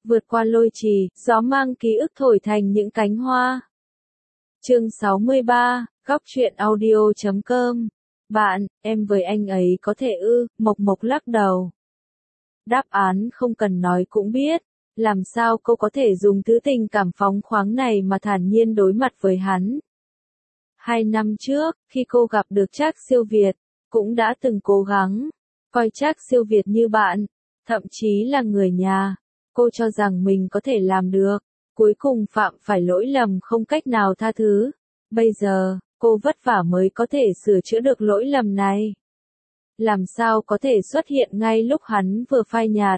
vượt qua lôi trì, gió mang ký ức thổi thành những cánh hoa. Chương 63, góc truyện audio.com. Bạn, em với anh ấy có thể ư? Mộc Mộc lắc đầu. Đáp án không cần nói cũng biết. Làm sao cô có thể dùng thứ tình cảm phóng khoáng này mà thản nhiên đối mặt với hắn? 2 năm trước, khi cô gặp được Trác Siêu Việt, cũng đã từng cố gắng coi Trác Siêu Việt như bạn, thậm chí là người nhà. Cô cho rằng mình có thể làm được, cuối cùng phạm phải lỗi lầm không cách nào tha thứ. Bây giờ, cô vất vả mới có thể sửa chữa được lỗi lầm này. Làm sao có thể xuất hiện ngay lúc hắn vừa phai nhạt?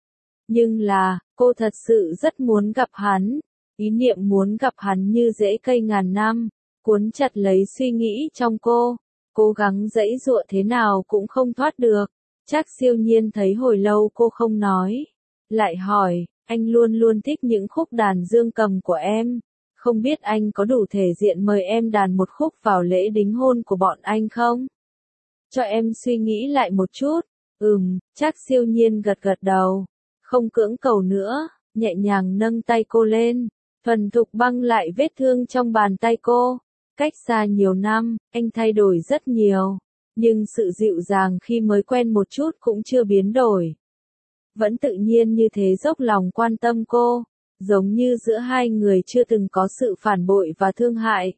Nhưng là, cô thật sự rất muốn gặp hắn. Ý niệm muốn gặp hắn như rễ cây ngàn năm, cuốn chặt lấy suy nghĩ trong cô. Cố gắng giãy giụa thế nào cũng không thoát được. Trác Siêu Nhiên thấy hồi lâu cô không nói. Lại hỏi, anh luôn luôn thích những khúc đàn dương cầm của em. Không biết anh có đủ thể diện mời em đàn một khúc vào lễ đính hôn của bọn anh không? Cho em suy nghĩ lại một chút. Trác Siêu Nhiên gật gật đầu. Không cưỡng cầu nữa, nhẹ nhàng nâng tay cô lên. Thuần thục băng lại vết thương trong bàn tay cô. Cách xa nhiều năm, anh thay đổi rất nhiều. Nhưng sự dịu dàng khi mới quen một chút cũng chưa biến đổi. Vẫn tự nhiên như thế dốc lòng quan tâm cô. Giống như giữa hai người chưa từng có sự phản bội và thương hại.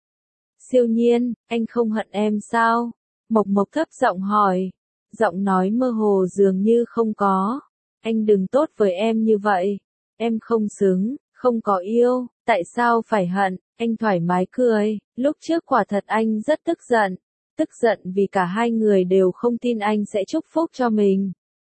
Siêu Nhiên, anh không hận em sao? Mộc Mộc thấp giọng hỏi. Giọng nói mơ hồ dường như không có. Anh đừng tốt với em như vậy. Em không xứng, không có yêu, tại sao phải hận? Anh thoải mái cười. Lúc trước quả thật anh rất tức giận. Tức giận vì cả hai người đều không tin anh sẽ chúc phúc cho mình.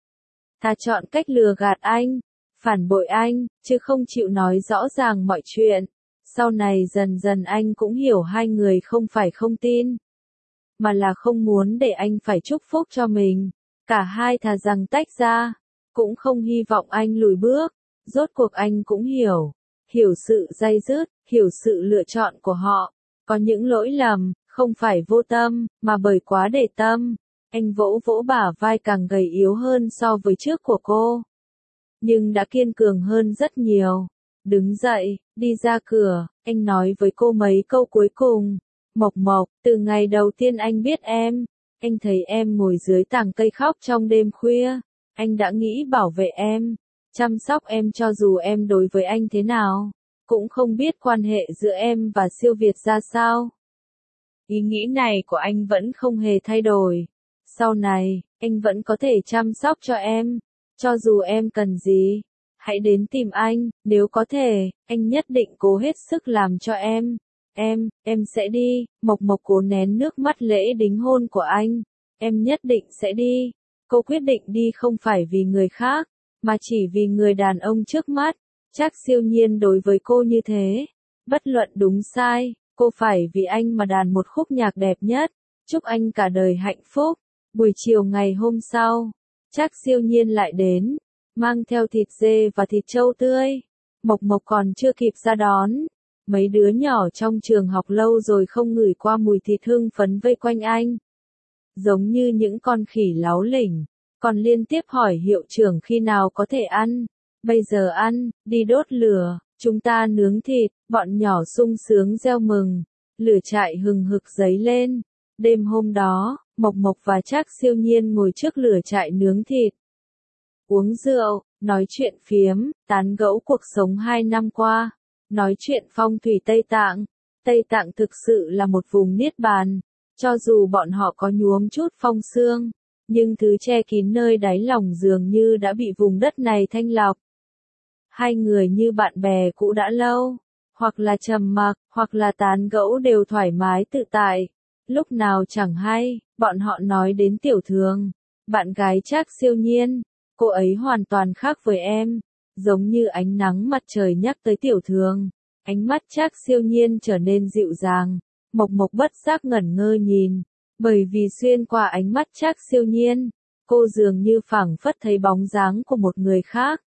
Thà chọn cách lừa gạt anh, phản bội anh, chứ không chịu nói rõ ràng mọi chuyện. Sau này dần dần anh cũng hiểu hai người không phải không tin, mà là không muốn để anh phải chúc phúc cho mình. Cả hai thà rằng tách ra, cũng không hy vọng anh lùi bước. Rốt cuộc anh cũng hiểu sự day dứt, hiểu sự lựa chọn của họ. Có những lỗi lầm, không phải vô tâm, mà bởi quá để tâm. Anh vỗ vỗ bả vai càng gầy yếu hơn so với trước của cô. Nhưng đã kiên cường hơn rất nhiều. Đứng dậy, đi ra cửa, anh nói với cô mấy câu cuối cùng. Mộc Mộc, từ ngày đầu tiên anh biết em, anh thấy em ngồi dưới tàng cây khóc trong đêm khuya. Anh đã nghĩ bảo vệ em, chăm sóc em cho dù em đối với anh thế nào. Cũng không biết quan hệ giữa em và Siêu Việt ra sao. Ý nghĩ này của anh vẫn không hề thay đổi. Sau này, anh vẫn có thể chăm sóc cho em. Cho dù em cần gì, hãy đến tìm anh. Nếu có thể, anh nhất định cố hết sức làm cho em. Em sẽ đi. Mộc Mộc cố nén nước mắt lễ đính hôn của anh. Em nhất định sẽ đi. Cô quyết định đi không phải vì người khác, mà chỉ vì người đàn ông trước mắt. Trác Siêu Nhiên đối với cô như thế. Bất luận đúng sai, cô phải vì anh mà đàn một khúc nhạc đẹp nhất. Chúc anh cả đời hạnh phúc. Buổi chiều ngày hôm sau, Trác Siêu Nhiên lại đến, mang theo thịt dê và thịt trâu tươi. Mộc Mộc còn chưa kịp ra đón. Mấy đứa nhỏ trong trường học lâu rồi không ngửi qua mùi thịt hưng phấn vây quanh anh. Giống như những con khỉ láu lỉnh, còn liên tiếp hỏi hiệu trưởng khi nào có thể ăn. Bây giờ ăn, đi đốt lửa, chúng ta nướng thịt, bọn nhỏ sung sướng reo mừng. Lửa trại hừng hực dấy lên. Đêm hôm đó, Mộc Mộc và Trác Siêu Nhiên ngồi trước lửa trại nướng thịt. Uống rượu, nói chuyện phiếm, tán gẫu cuộc sống 2 năm qua. Nói chuyện phong thủy Tây Tạng. Tây Tạng thực sự là một vùng niết bàn. Cho dù bọn họ có nhuốm chút phong sương, nhưng thứ che kín nơi đáy lòng dường như đã bị vùng đất này thanh lọc. Hai người như bạn bè cũ đã lâu, hoặc là trầm mặc, hoặc là tán gẫu đều thoải mái tự tại. Lúc nào chẳng hay, bọn họ nói đến Tiểu Thường, bạn gái Trác Siêu Nhiên. Cô ấy hoàn toàn khác với em, giống như ánh nắng mặt trời nhắc tới Tiểu Thường. Ánh mắt Trác Siêu Nhiên trở nên dịu dàng. Mộc Mộc bất giác ngẩn ngơ nhìn, bởi vì xuyên qua ánh mắt Trác Siêu Nhiên, cô dường như phảng phất thấy bóng dáng của một người khác.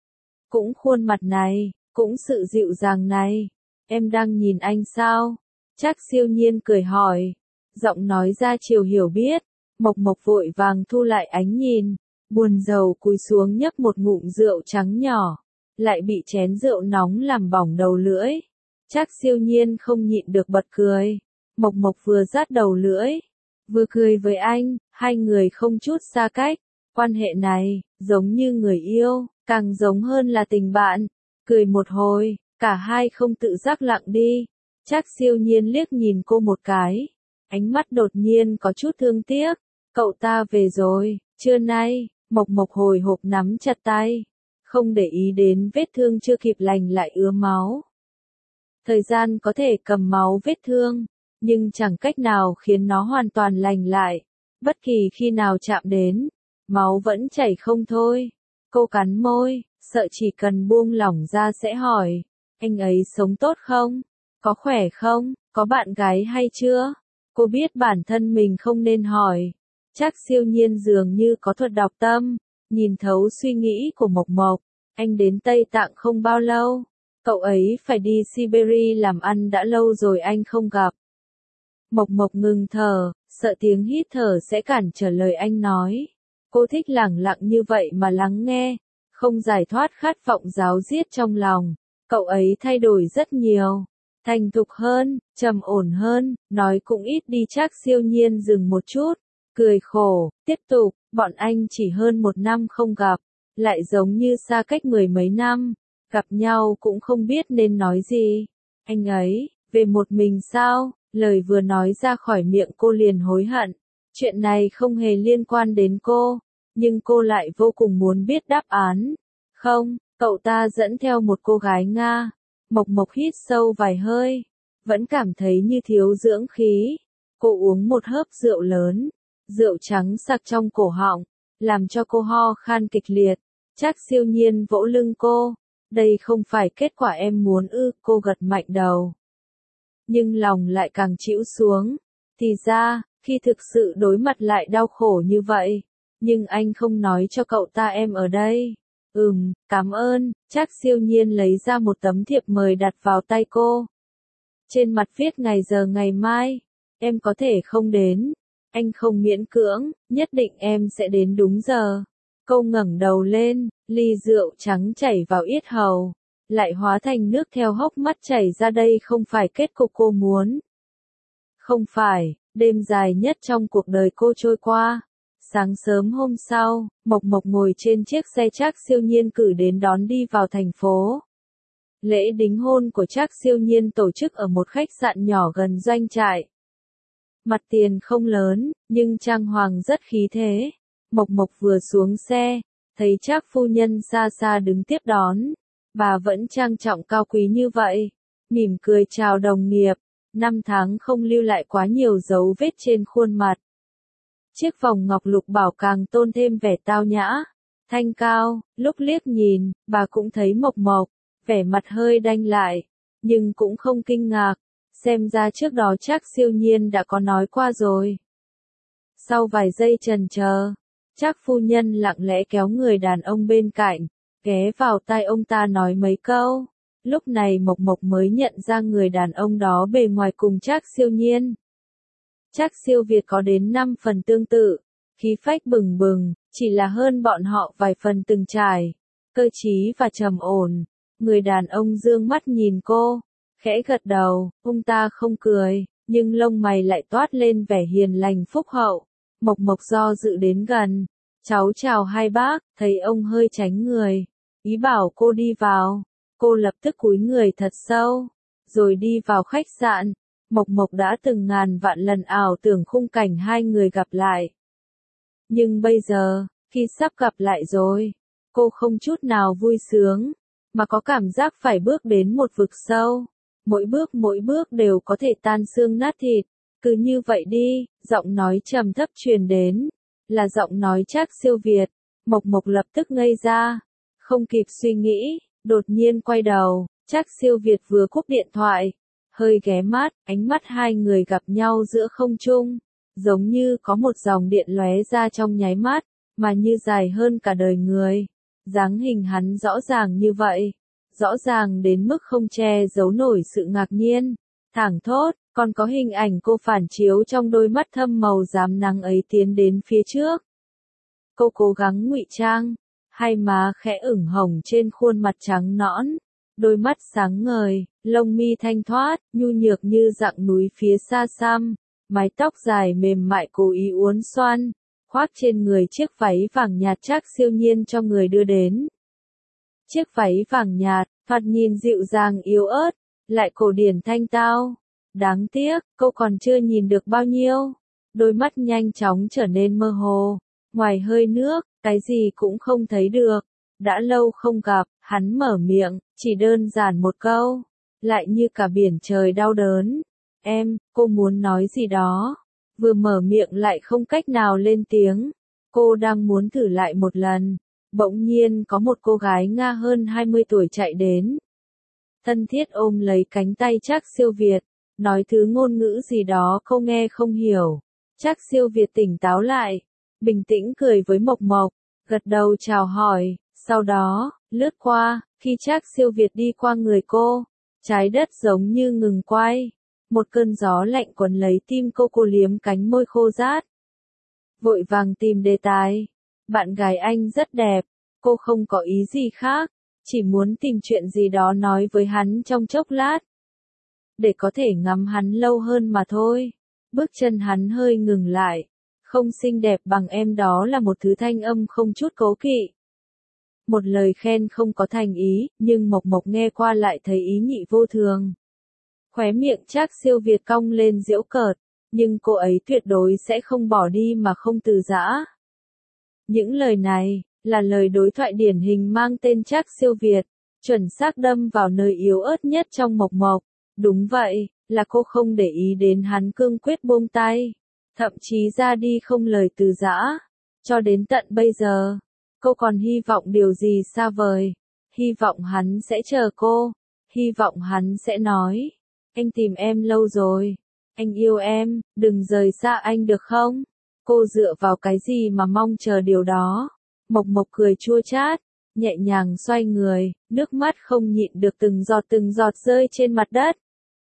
Cũng khuôn mặt này, cũng sự dịu dàng này. Em đang nhìn anh sao? Trác Siêu Nhiên cười hỏi. Giọng nói ra chiều hiểu biết. Mộc Mộc vội vàng thu lại ánh nhìn, buồn rầu cúi xuống nhấp một ngụm rượu trắng nhỏ. lại bị chén rượu nóng làm bỏng đầu lưỡi. Trác Siêu Nhiên không nhịn được bật cười. Mộc Mộc vừa rát đầu lưỡi, vừa cười với anh, hai người không chút xa cách. Quan hệ này, giống như người yêu, càng giống hơn là tình bạn. Cười một hồi, cả hai không tự giác lặng đi. Trác Siêu Nhiên liếc nhìn cô một cái. Ánh mắt đột nhiên có chút thương tiếc. Cậu ta về rồi, trưa nay, Mộc Mộc hồi hộp nắm chặt tay. Không để ý đến vết thương chưa kịp lành lại ứa máu. Thời gian có thể cầm máu vết thương, nhưng chẳng cách nào khiến nó hoàn toàn lành lại. Bất kỳ khi nào chạm đến, máu vẫn chảy không thôi. Cô cắn môi, sợ chỉ cần buông lỏng ra sẽ hỏi, anh ấy sống tốt không? Có khỏe không? Có bạn gái hay chưa? Cô biết bản thân mình không nên hỏi. Trác Siêu Nhiên dường như có thuật đọc tâm, nhìn thấu suy nghĩ của Mộc Mộc. Anh đến Tây Tạng không bao lâu. Cậu ấy phải đi Siberia làm ăn đã lâu rồi anh không gặp. Mộc Mộc ngừng thở, sợ tiếng hít thở sẽ cản trở lời anh nói. Cô thích lẳng lặng như vậy mà lắng nghe, không giải thoát khát vọng ráo riết trong lòng. Cậu ấy thay đổi rất nhiều, thành thục hơn, trầm ổn hơn, nói cũng ít đi. Trác Siêu Nhiên dừng một chút, cười khổ, tiếp tục, bọn anh chỉ hơn 1 năm không gặp, lại giống như xa cách 10 mấy năm, gặp nhau cũng không biết nên nói gì. Anh ấy, về một mình sao? Lời vừa nói ra khỏi miệng cô liền hối hận. Chuyện này không hề liên quan đến cô, nhưng cô lại vô cùng muốn biết đáp án. Không, cậu ta dẫn theo một cô gái Nga. Mộc Mộc hít sâu vài hơi, vẫn cảm thấy như thiếu dưỡng khí. Cô uống một hớp rượu lớn, rượu trắng sặc trong cổ họng, làm cho cô ho khan kịch liệt. Trác Siêu Nhiên vỗ lưng cô. Đây không phải kết quả em muốn ư? Cô gật mạnh đầu. Nhưng lòng lại càng chịu xuống. Thì ra, khi thực sự đối mặt lại đau khổ như vậy. Nhưng anh không nói cho cậu ta em ở đây. Cảm ơn. Trác Siêu Nhiên lấy ra một tấm thiệp mời đặt vào tay cô. Trên mặt viết ngày giờ ngày mai. Em có thể không đến. Anh không miễn cưỡng, nhất định em sẽ đến đúng giờ. Cô ngẩng đầu lên, ly rượu trắng chảy vào yết hầu, lại hóa thành nước theo hốc mắt chảy ra. Đây không phải kết cục cô muốn. Không phải, đêm dài nhất trong cuộc đời cô trôi qua. Sáng sớm hôm sau, Mộc Mộc ngồi trên chiếc xe Trác Siêu Nhiên cử đến đón đi vào thành phố. Lễ đính hôn của Trác Siêu Nhiên tổ chức ở một khách sạn nhỏ gần doanh trại. Mặt tiền không lớn, nhưng trang hoàng rất khí thế. Mộc Mộc vừa xuống xe, thấy Trác phu nhân xa xa đứng tiếp đón. Bà vẫn trang trọng cao quý như vậy, mỉm cười chào đồng nghiệp. 5 tháng không lưu lại quá nhiều dấu vết trên khuôn mặt. Chiếc vòng ngọc lục bảo càng tôn thêm vẻ tao nhã, thanh cao. Lúc liếc nhìn, bà cũng thấy Mộc Mộc, vẻ mặt hơi đanh lại, nhưng cũng không kinh ngạc. Xem ra trước đó Trác Siêu Nhiên đã có nói qua rồi. Sau vài giây chần chờ, Trác phu nhân lặng lẽ kéo người đàn ông bên cạnh, ghé vào tai ông ta nói mấy câu. Lúc này Mộc Mộc mới nhận ra người đàn ông đó bề ngoài cùng Trác Siêu Nhiên. Trác Siêu Việt có đến 5 phần tương tự, khí phách bừng bừng, chỉ là hơn bọn họ vài phần từng trải, cơ trí và trầm ổn. Người đàn ông dương mắt nhìn cô, khẽ gật đầu. Ông ta không cười, nhưng lông mày lại toát lên vẻ hiền lành phúc hậu. Mộc Mộc do dự đến gần. Cháu chào hai bác. Thấy ông hơi tránh người, ý bảo cô đi vào. Cô lập tức cúi người thật sâu, rồi đi vào khách sạn. Mộc Mộc đã từng ngàn vạn lần ảo tưởng khung cảnh hai người gặp lại. Nhưng bây giờ, khi sắp gặp lại rồi, cô không chút nào vui sướng, mà có cảm giác phải bước đến một vực sâu. Mỗi bước đều có thể tan xương nát thịt. Cứ như vậy đi. Giọng nói trầm thấp truyền đến, là giọng nói Trác Siêu Việt. Mộc Mộc lập tức ngây ra, không kịp suy nghĩ, đột nhiên quay đầu. Trác Siêu Việt vừa cúp điện thoại, hơi ghé mắt, ánh mắt hai người gặp nhau giữa không trung, giống như có một dòng điện lóe ra trong nháy mắt, mà như dài hơn cả đời người. Dáng hình hắn rõ ràng như vậy, rõ ràng đến mức không che giấu nổi sự ngạc nhiên, thảng thốt, còn có hình ảnh cô phản chiếu trong đôi mắt thâm màu rám nắng ấy tiến đến phía trước. Cô cố gắng ngụy trang, hai má khẽ ửng hồng trên khuôn mặt trắng nõn, đôi mắt sáng ngời, lông mi thanh thoát, nhu nhược như dặng núi phía xa xăm, mái tóc dài mềm mại cố ý uốn xoăn, khoác trên người chiếc váy vàng nhạt Trác Siêu Nhiên cho người đưa đến. Chiếc váy vàng nhạt, thoạt nhìn dịu dàng yếu ớt, lại cổ điển thanh tao. Đáng tiếc, cô còn chưa nhìn được bao nhiêu. Đôi mắt nhanh chóng trở nên mơ hồ. Ngoài hơi nước, cái gì cũng không thấy được. Đã lâu không gặp, hắn mở miệng, chỉ đơn giản một câu. Lại như cả biển trời đau đớn. Em, cô muốn nói gì đó. Vừa mở miệng lại không cách nào lên tiếng. Cô đang muốn thử lại một lần. Bỗng nhiên có một cô gái Nga hơn 20 tuổi chạy đến. Thân thiết ôm lấy cánh tay Trác Siêu Việt, nói thứ ngôn ngữ gì đó cô nghe không hiểu. Trác Siêu Việt tỉnh táo lại, bình tĩnh cười với Mộc Mộc, gật đầu chào hỏi, sau đó, lướt qua, khi Trác Siêu Việt đi qua người cô, trái đất giống như ngừng quay. Một cơn gió lạnh quấn lấy tim cô liếm cánh môi khô rát. Vội vàng tìm đề tài. Bạn gái anh rất đẹp, cô không có ý gì khác, chỉ muốn tìm chuyện gì đó nói với hắn trong chốc lát. Để có thể ngắm hắn lâu hơn mà thôi. Bước chân hắn hơi ngừng lại. Không xinh đẹp bằng em đó là một thứ thanh âm không chút cố kỵ. Một lời khen không có thành ý, nhưng Mộc Mộc nghe qua lại thấy ý nhị vô thường. Khóe miệng Trác Siêu Việt cong lên giễu cợt, nhưng cô ấy tuyệt đối sẽ không bỏ đi mà không từ giã. Những lời này, là lời đối thoại điển hình mang tên Trác Siêu Việt, chuẩn xác đâm vào nơi yếu ớt nhất trong Mộc Mộc. Đúng vậy, là cô không để ý đến hắn cương quyết buông tay, thậm chí ra đi không lời từ giã. Cho đến tận bây giờ, cô còn hy vọng điều gì xa vời, hy vọng hắn sẽ chờ cô, hy vọng hắn sẽ nói, anh tìm em lâu rồi, anh yêu em, đừng rời xa anh được không? Cô dựa vào cái gì mà mong chờ điều đó? Mộc Mộc cười chua chát, nhẹ nhàng xoay người, nước mắt không nhịn được từng giọt rơi trên mặt đất.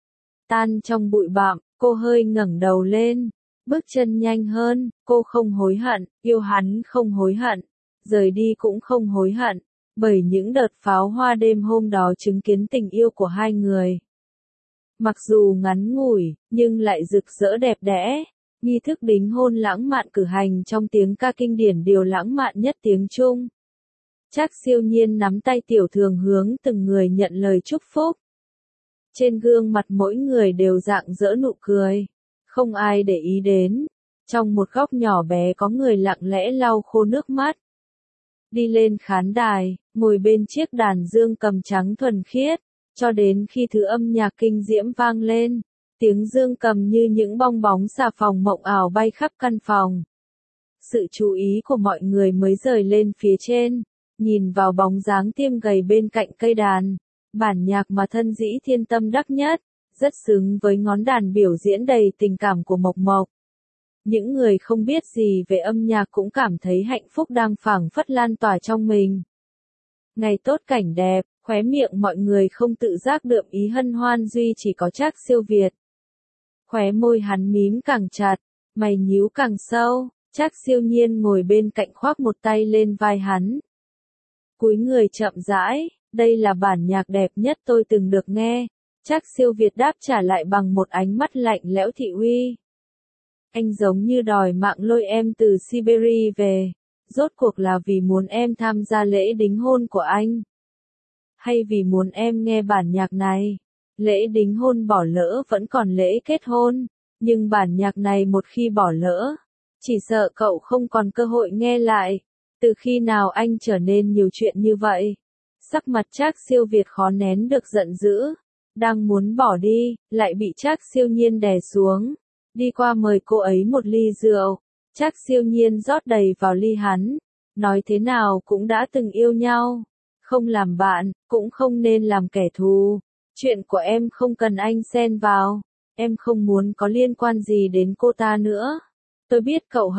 Tan trong bụi bặm, cô hơi ngẩng đầu lên, bước chân nhanh hơn, cô không hối hận, yêu hắn không hối hận, rời đi cũng không hối hận, bởi những đợt pháo hoa đêm hôm đó chứng kiến tình yêu của hai người. Mặc dù ngắn ngủi, nhưng lại rực rỡ đẹp đẽ. Nghi thức đính hôn lãng mạn cử hành trong tiếng ca kinh điển điều lãng mạn nhất tiếng Trung. Trác Siêu Nhiên nắm tay Tiểu Thường hướng từng người nhận lời chúc phúc. Trên gương mặt mỗi người đều rạng rỡ nụ cười. Không ai để ý đến. Trong một góc nhỏ bé có người lặng lẽ lau khô nước mắt. Đi lên khán đài, ngồi bên chiếc đàn dương cầm trắng thuần khiết, cho đến khi thứ âm nhạc kinh diễm vang lên. Tiếng dương cầm như những bong bóng xà phòng mộng ảo bay khắp căn phòng. Sự chú ý của mọi người mới rời lên phía trên, nhìn vào bóng dáng tiêm gầy bên cạnh cây đàn. Bản nhạc mà thân dĩ thiên tâm đắc nhất, rất xứng với ngón đàn biểu diễn đầy tình cảm của Mộc Mộc. Những người không biết gì về âm nhạc cũng cảm thấy hạnh phúc đang phảng phất lan tỏa trong mình. Ngày tốt cảnh đẹp, khóe miệng mọi người không tự giác đượm ý hân hoan duy chỉ có Trác Siêu Việt. Khóe môi hắn mím càng chặt, mày nhíu càng sâu, Trác Siêu Nhiên ngồi bên cạnh khoác một tay lên vai hắn. Cúi người chậm rãi, đây là bản nhạc đẹp nhất tôi từng được nghe. Trác Siêu Việt đáp trả lại bằng một ánh mắt lạnh lẽo thị uy. Anh giống như đòi mạng lôi em từ Siberia về, rốt cuộc là vì muốn em tham gia lễ đính hôn của anh? Hay vì muốn em nghe bản nhạc này? Lễ đính hôn bỏ lỡ vẫn còn lễ kết hôn, nhưng bản nhạc này một khi bỏ lỡ, chỉ sợ cậu không còn cơ hội nghe lại. Từ khi nào anh trở nên nhiều chuyện như vậy? Sắc mặt Trác Siêu Việt khó nén được giận dữ, đang muốn bỏ đi, lại bị Trác Siêu Nhiên đè xuống. Đi qua mời cô ấy một ly rượu, Trác Siêu Nhiên rót đầy vào ly hắn, nói thế nào cũng đã từng yêu nhau, không làm bạn, cũng không nên làm kẻ thù. Chuyện của em không cần anh xen vào, em không muốn có liên quan gì đến cô ta nữa. Tôi biết cậu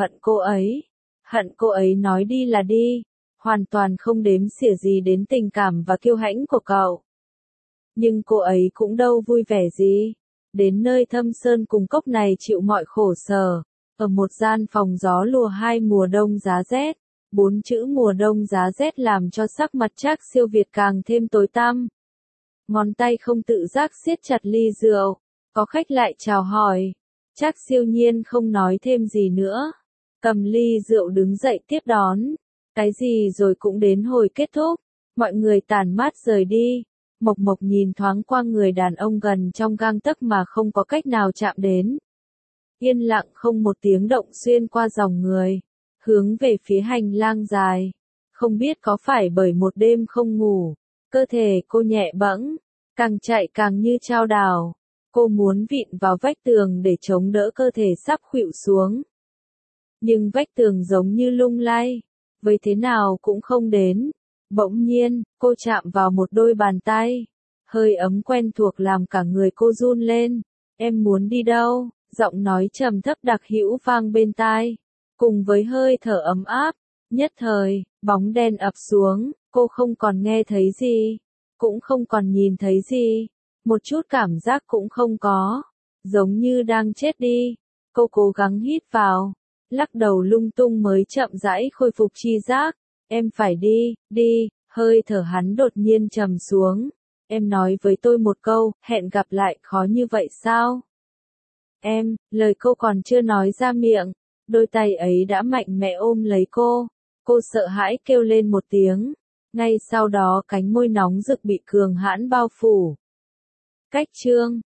hận cô ấy nói đi là đi, hoàn toàn không đếm xỉa gì đến tình cảm và kiêu hãnh của cậu. Nhưng cô ấy cũng đâu vui vẻ gì, đến nơi thâm sơn cùng cốc này chịu mọi khổ sở, ở một gian phòng gió lùa hai mùa đông giá rét, 4 chữ mùa đông giá rét làm cho sắc mặt Trác Siêu Việt càng thêm tối tăm. Ngón tay không tự giác siết chặt ly rượu. Có khách lại chào hỏi. Trác Siêu Nhiên không nói thêm gì nữa. Cầm ly rượu đứng dậy tiếp đón. Cái gì rồi cũng đến hồi kết thúc. Mọi người tản mát rời đi. Mộc Mộc nhìn thoáng qua người đàn ông gần trong gang tấc mà không có cách nào chạm đến. Yên lặng không một tiếng động xuyên qua dòng người. Hướng về phía hành lang dài. Không biết có phải bởi một đêm không ngủ. Cơ thể cô nhẹ bẫng. Càng chạy càng như chao đảo. Cô muốn vịn vào vách tường để chống đỡ cơ thể sắp khuỵu xuống. Nhưng vách tường giống như lung lay. Với thế nào cũng không đến. Bỗng nhiên, cô chạm vào một đôi bàn tay. Hơi ấm quen thuộc làm cả người cô run lên. Em muốn đi đâu? Giọng nói trầm thấp đặc hữu vang bên tai. Cùng với hơi thở ấm áp. Nhất thời, bóng đen ập xuống. Cô không còn nghe thấy gì. Cũng không còn nhìn thấy gì. Một chút cảm giác cũng không có. Giống như đang chết đi. Cô cố gắng hít vào. Lắc đầu lung tung mới chậm rãi khôi phục tri giác. Em phải đi, đi, hơi thở hắn đột nhiên trầm xuống. Em nói với tôi một câu, hẹn gặp lại, khó như vậy sao? Em, lời cô còn chưa nói ra miệng. Đôi tay ấy đã mạnh mẽ ôm lấy cô. Cô sợ hãi kêu lên một tiếng. Ngay sau đó cánh môi nóng rực bị cường hãn bao phủ. Cách chương